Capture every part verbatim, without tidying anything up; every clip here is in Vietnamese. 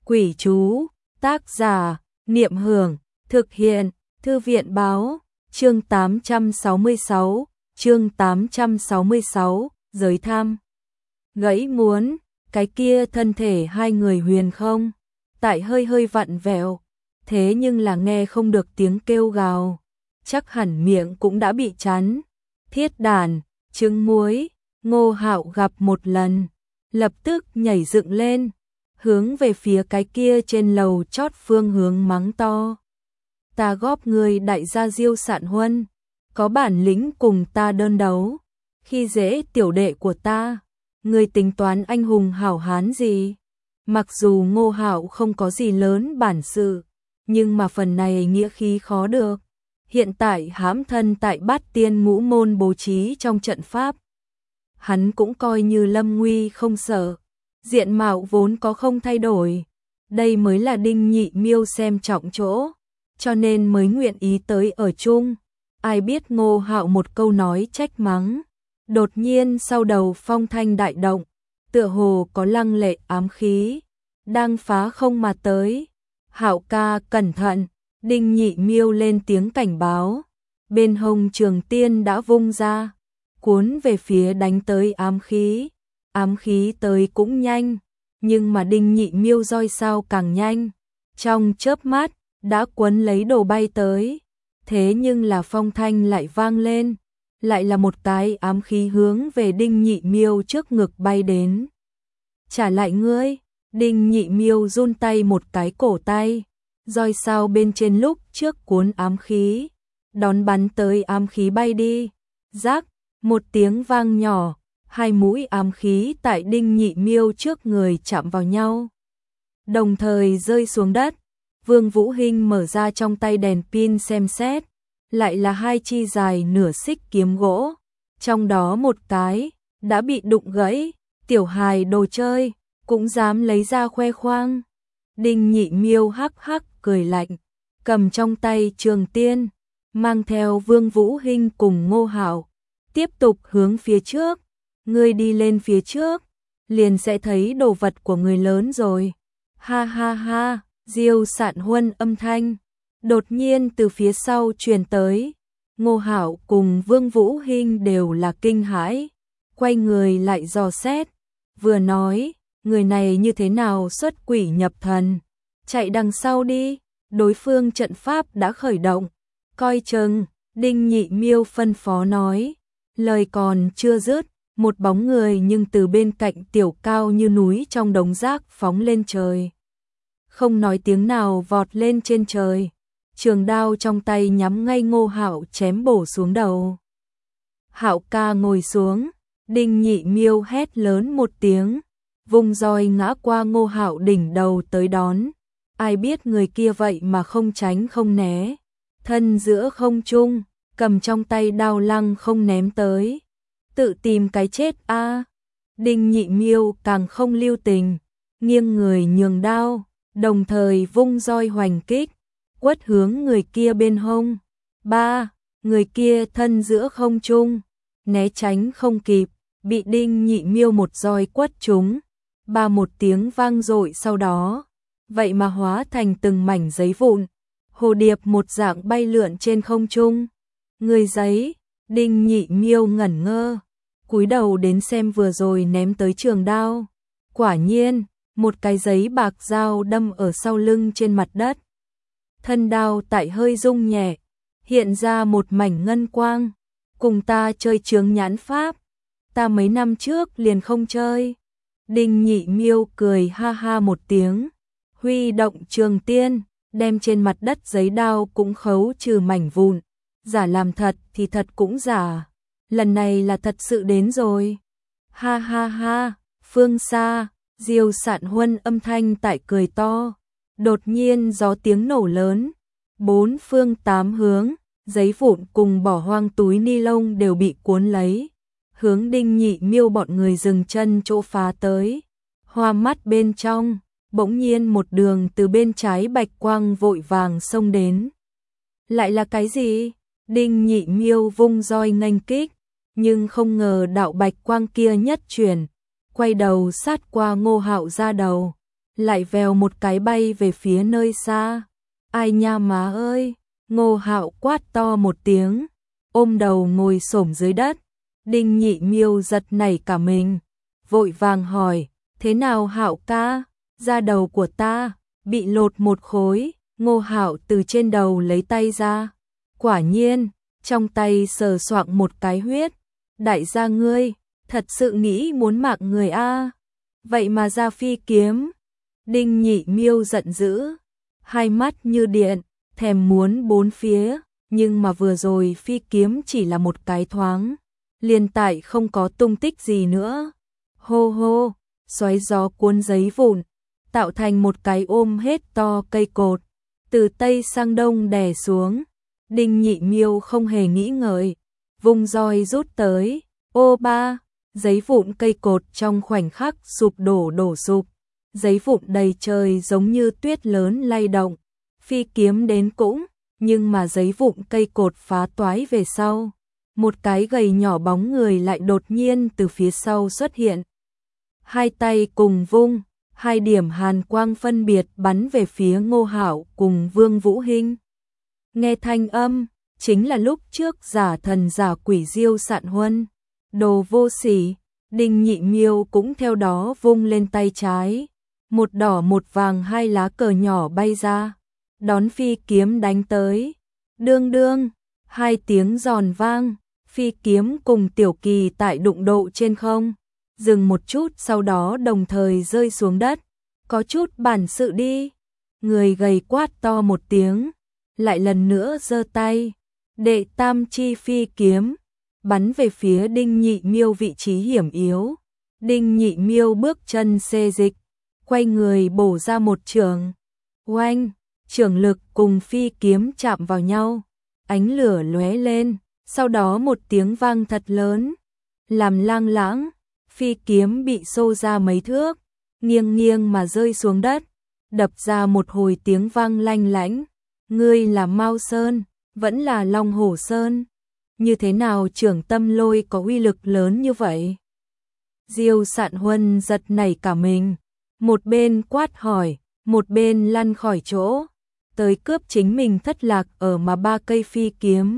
Quỷ chú, tác giả, Niệm Hưởng, thực hiện, Thư viện báo, chương tám trăm sáu mươi sáu, chương tám trăm sáu mươi sáu, giới tham. Gãy muốn, cái kia thân thể hai người huyền không, tại hơi hơi vặn vẹo, thế nhưng là nghe không được tiếng kêu gào, chắc hẳn miệng cũng đã bị chắn. Thiết đàn, trứng muối, Ngô Hạo gặp một lần, lập tức nhảy dựng lên, hướng về phía cái kia trên lầu chót phương hướng mắng to. Ta góp người đại gia Diêu Sạn Huân, có bản lĩnh cùng ta đơn đấu, khi dễ tiểu đệ của ta, người tính toán anh hùng hảo hán gì? Mặc dù Ngô Hạo không có gì lớn bản sự, nhưng mà phần này nghĩa khí khó được. Hiện tại hãm thân tại Bát Tiên Ngũ Môn bố trí trong trận pháp, hắn cũng coi như lâm nguy không sợ, diện mạo vốn có không thay đổi, đây mới là Đinh Nhị Miêu xem trọng chỗ, cho nên mới nguyện ý tới ở chung. Ai biết Ngô Hạo một câu nói trách mắng, đột nhiên sau đầu phong thanh đại động, tựa hồ có lăng lệ ám khí đang phá không mà tới. Hạo ca cẩn thận, Đinh Nhị Miêu lên tiếng cảnh báo, bên hông trường tiên đã vung ra, cuốn về phía đánh tới ám khí. Ám khí tới cũng nhanh, nhưng mà Đinh Nhị Miêu roi sao càng nhanh, trong chớp mắt đã quấn lấy đồ bay tới. Thế nhưng là phong thanh lại vang lên, lại là một cái ám khí hướng về Đinh Nhị Miêu trước ngực bay đến. Trả lại ngươi. Đinh Nhị Miêu run tay một cái cổ tay, roi sao bên trên lúc trước cuốn ám khí, đón bắn tới ám khí bay đi. Rác, một tiếng vang nhỏ, hai mũi ám khí tại Đinh Nhị Miêu trước người chạm vào nhau, đồng thời rơi xuống đất. Vương Vũ Hinh mở ra trong tay đèn pin xem xét, lại là hai chi dài nửa xích kiếm gỗ, trong đó một cái đã bị đụng gãy, tiểu hài đồ chơi cũng dám lấy ra khoe khoang. Đinh Nhị Miêu hắc hắc cười lạnh, cầm trong tay trường tiên, mang theo Vương Vũ Hinh cùng Ngô Hạo, tiếp tục hướng phía trước. Ngươi đi lên phía trước, liền sẽ thấy đồ vật của người lớn rồi. Ha ha ha, Diêu Sạn Huân âm thanh đột nhiên từ phía sau truyền tới. Ngô Hạo cùng Vương Vũ Hinh đều là kinh hãi, quay người lại dò xét, vừa nói, người này như thế nào xuất quỷ nhập thần, chạy đằng sau đi, đối phương trận pháp đã khởi động, coi chừng. Đinh Nhị Miêu phân phó nói, lời còn chưa dứt, một bóng người nhưng từ bên cạnh tiểu cao như núi trong đống rác phóng lên trời, không nói tiếng nào vọt lên trên trời, trường đao trong tay nhắm ngay Ngô Hạo chém bổ xuống đầu. Hạo ca ngồi xuống, Đinh Nhị Miêu hét lớn một tiếng, vùng roi ngã qua Ngô Hạo đỉnh đầu tới đón. Ai biết người kia vậy mà không tránh không né, thân giữa không trung, cầm trong tay đao lăng không ném tới, tự tìm cái chết a. À. Đinh Nhị Miêu càng không lưu tình, nghiêng người nhường đao, đồng thời vung roi hoành kích, quất hướng người kia bên hông. Ba, người kia thân giữa không trung, né tránh không kịp, bị Đinh Nhị Miêu một roi quất trúng. Ba một tiếng vang dội sau đó, vậy mà hóa thành từng mảnh giấy vụn, hồ điệp một dạng bay lượn trên không trung. Người giấy, Đinh Nhị Miêu ngẩn ngơ, cúi đầu đến xem vừa rồi ném tới trường đao. Quả nhiên, một cái giấy bạc dao đâm ở sau lưng trên mặt đất. Thân đao tại hơi rung nhẹ, hiện ra một mảnh ngân quang. Cùng ta chơi chướng nhãn pháp, ta mấy năm trước liền không chơi. Đinh Nhị Miêu cười ha ha một tiếng, huy động trường tiên, đem trên mặt đất giấy đao cũng khấu trừ mảnh vụn. Giả làm thật thì thật cũng giả, lần này là thật sự đến rồi. Ha ha ha, phương xa, Diêu Sạn Huân âm thanh tại cười to. Đột nhiên gió tiếng nổ lớn, bốn phương tám hướng, giấy vụn cùng bỏ hoang túi ni lông đều bị cuốn lấy, hướng Đinh Nhị Miêu bọn người dừng chân chỗ phá tới. Hoa mắt bên trong, bỗng nhiên một đường từ bên trái bạch quang vội vàng xông đến. Lại là cái gì? Đinh Nhị Miêu vung roi nghênh kích, nhưng không ngờ đạo bạch quang kia nhất chuyển, quay đầu sát qua Ngô Hạo ra đầu, lại vèo một cái bay về phía nơi xa. Ai nha má ơi, Ngô Hạo quát to một tiếng, ôm đầu ngồi xổm dưới đất. Đinh Nhị Miêu giật nảy cả mình, vội vàng hỏi, thế nào Hạo ca, da đầu của ta bị lột một khối. Ngô Hạo từ trên đầu lấy tay ra, quả nhiên, trong tay sờ soạng một cái huyết. Đại gia ngươi, thật sự nghĩ muốn mạng người a? Vậy mà ra phi kiếm. Đinh Nhị Miêu giận dữ, hai mắt như điện, thèm muốn bốn phía, nhưng mà vừa rồi phi kiếm chỉ là một cái thoáng, liền tại không có tung tích gì nữa. Hô hô, xoáy gió cuốn giấy vụn, tạo thành một cái ôm hết to cây cột, từ tây sang đông đè xuống. Đinh Nhị Miêu không hề nghĩ ngợi, vung roi rút tới, ô ba, giấy vụn cây cột trong khoảnh khắc sụp đổ đổ sụp, giấy vụn đầy trời giống như tuyết lớn lay động. Phi kiếm đến cũng, nhưng mà giấy vụn cây cột phá toái về sau, một cái gầy nhỏ bóng người lại đột nhiên từ phía sau xuất hiện. Hai tay cùng vung, hai điểm hàn quang phân biệt bắn về phía Ngô Hạo cùng Vương Vũ Hinh. Nghe thanh âm, chính là lúc trước giả thần giả quỷ Diêu Sạn Huân. Đồ vô sỉ, Đinh Nhị Miêu cũng theo đó vung lên tay trái, một đỏ một vàng hai lá cờ nhỏ bay ra, đón phi kiếm đánh tới. Đương đương, hai tiếng giòn vang, phi kiếm cùng Tiểu Kỳ tại đụng độ trên không, dừng một chút sau đó đồng thời rơi xuống đất. Có chút bản sự đi. Người gầy quát to một tiếng, lại lần nữa giơ tay, đệ tam chi phi kiếm, bắn về phía Đinh Nhị Miêu vị trí hiểm yếu. Đinh Nhị Miêu bước chân xê dịch, quay người bổ ra một chưởng. Oanh, chưởng lực cùng phi kiếm chạm vào nhau, ánh lửa lóe lên, sau đó một tiếng vang thật lớn, làm lang lãng, phi kiếm bị xô ra mấy thước, nghiêng nghiêng mà rơi xuống đất, đập ra một hồi tiếng vang lanh lảnh. Ngươi là Mao Sơn, vẫn là Long Hổ Sơn, như thế nào Trưởng Tâm Lôi có uy lực lớn như vậy? Diêu Sạn Huân giật nảy cả mình, một bên quát hỏi, một bên lăn khỏi chỗ, tới cướp chính mình thất lạc ở mà ba cây phi kiếm.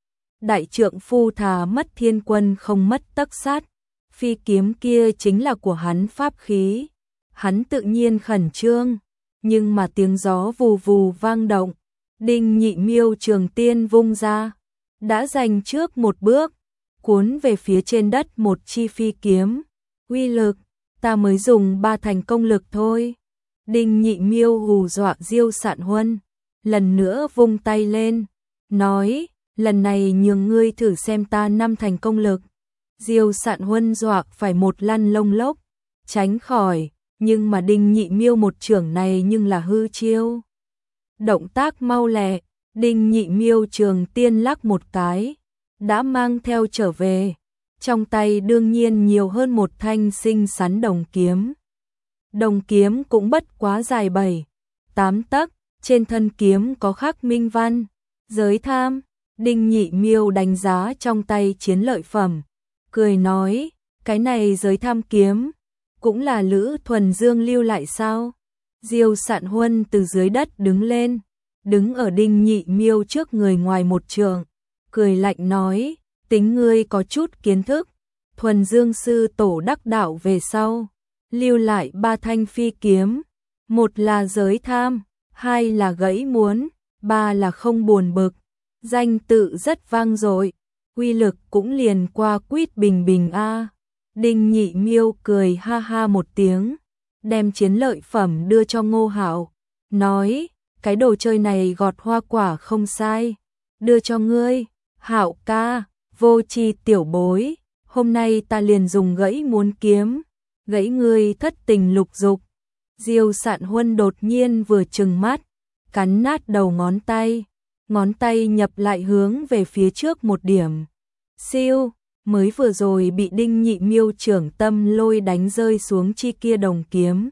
Đại trượng phu thà mất thiên quân không mất tấc sát, phi kiếm kia chính là của hắn pháp khí. Hắn tự nhiên khẩn trương, nhưng mà tiếng gió vù vù vang động. Đinh Nhị Miêu trường tiên vung ra, đã giành trước một bước, cuốn về phía trên đất một chi phi kiếm. Uy lực, ta mới dùng ba thành công lực thôi. Đinh Nhị Miêu hù dọa Diêu Sạn Huân, lần nữa vung tay lên, nói, lần này nhường ngươi thử xem ta năm thành công lực. Diêu Sạn Huân dọa phải một lăn lông lốc, tránh khỏi, nhưng mà Đinh Nhị Miêu một chưởng này nhưng là hư chiêu. Động tác mau lẹ, Đinh Nhị Miêu trường tiên lắc một cái, đã mang theo trở về, trong tay đương nhiên nhiều hơn một thanh xinh xắn đồng kiếm. Đồng kiếm cũng bất quá dài bảy, tám tấc, trên thân kiếm có khắc minh văn, giới tham. Đinh Nhị Miêu đánh giá trong tay chiến lợi phẩm, cười nói, cái này giới tham kiếm, cũng là Lữ Thuần Dương lưu lại sao? Diêu Sạn Huân từ dưới đất đứng lên, đứng ở Đinh Nhị Miêu trước người ngoài một trường, cười lạnh nói, tính ngươi có chút kiến thức, Thuần Dương sư tổ đắc đạo về sau, lưu lại ba thanh phi kiếm, một là giới tham, hai là gãy muốn, ba là không buồn bực, danh tự rất vang dội, uy lực cũng liền qua quýt bình bình a. Đinh Nhị Miêu cười ha ha một tiếng, đem chiến lợi phẩm đưa cho Ngô Hạo, nói, cái đồ chơi này gọt hoa quả không sai, đưa cho ngươi. Hạo ca, vô tri tiểu bối, hôm nay ta liền dùng gãy muốn kiếm, gãy ngươi thất tình lục dục. Diêu Sạn Huân đột nhiên vừa trừng mắt, cắn nát đầu ngón tay, ngón tay nhập lại hướng về phía trước một điểm. Siêu, mới vừa rồi bị Đinh Nhị Miêu trưởng tâm lôi đánh rơi xuống chi kia đồng kiếm.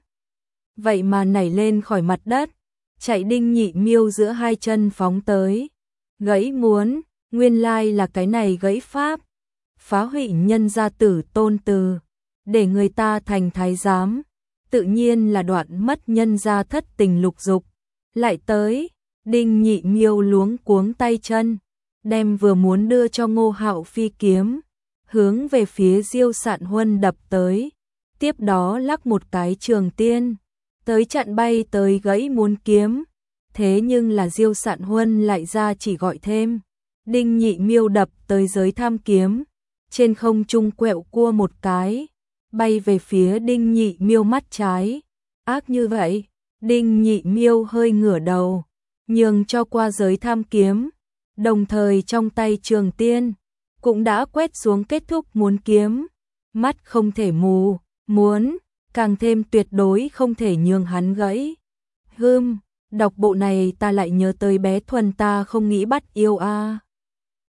Vậy mà nảy lên khỏi mặt đất, chạy Đinh Nhị Miêu giữa hai chân phóng tới. Gãy muốn, nguyên lai là cái này gãy pháp, phá hủy nhân gia tử tôn từ, để người ta thành thái giám. tự nhiên là đoạn mất nhân gia thất tình lục dục. Lại tới, Đinh Nhị Miêu luống cuống tay chân, đem vừa muốn đưa cho Ngô Hạo Phi kiếm, hướng về phía Diêu Sạn Huân đập tới, tiếp đó lắc một cái trường tiên, tới chặn bay tới gãy muốn kiếm, thế nhưng là Diêu Sạn Huân lại ra chỉ gọi thêm, Đinh Nhị Miêu đập tới giới tham kiếm, trên không trung quẹo cua một cái, bay về phía Đinh Nhị Miêu mắt trái, ác như vậy, Đinh Nhị Miêu hơi ngửa đầu, nhường cho qua giới tham kiếm, đồng thời trong tay trường tiên, cũng đã quét xuống kết thúc muốn kiếm, mắt không thể mù, muốn, càng thêm tuyệt đối không thể nhường hắn gãy. Hưm, đọc bộ này ta lại nhớ tới bé Thuần ta không nghĩ bắt yêu a. À.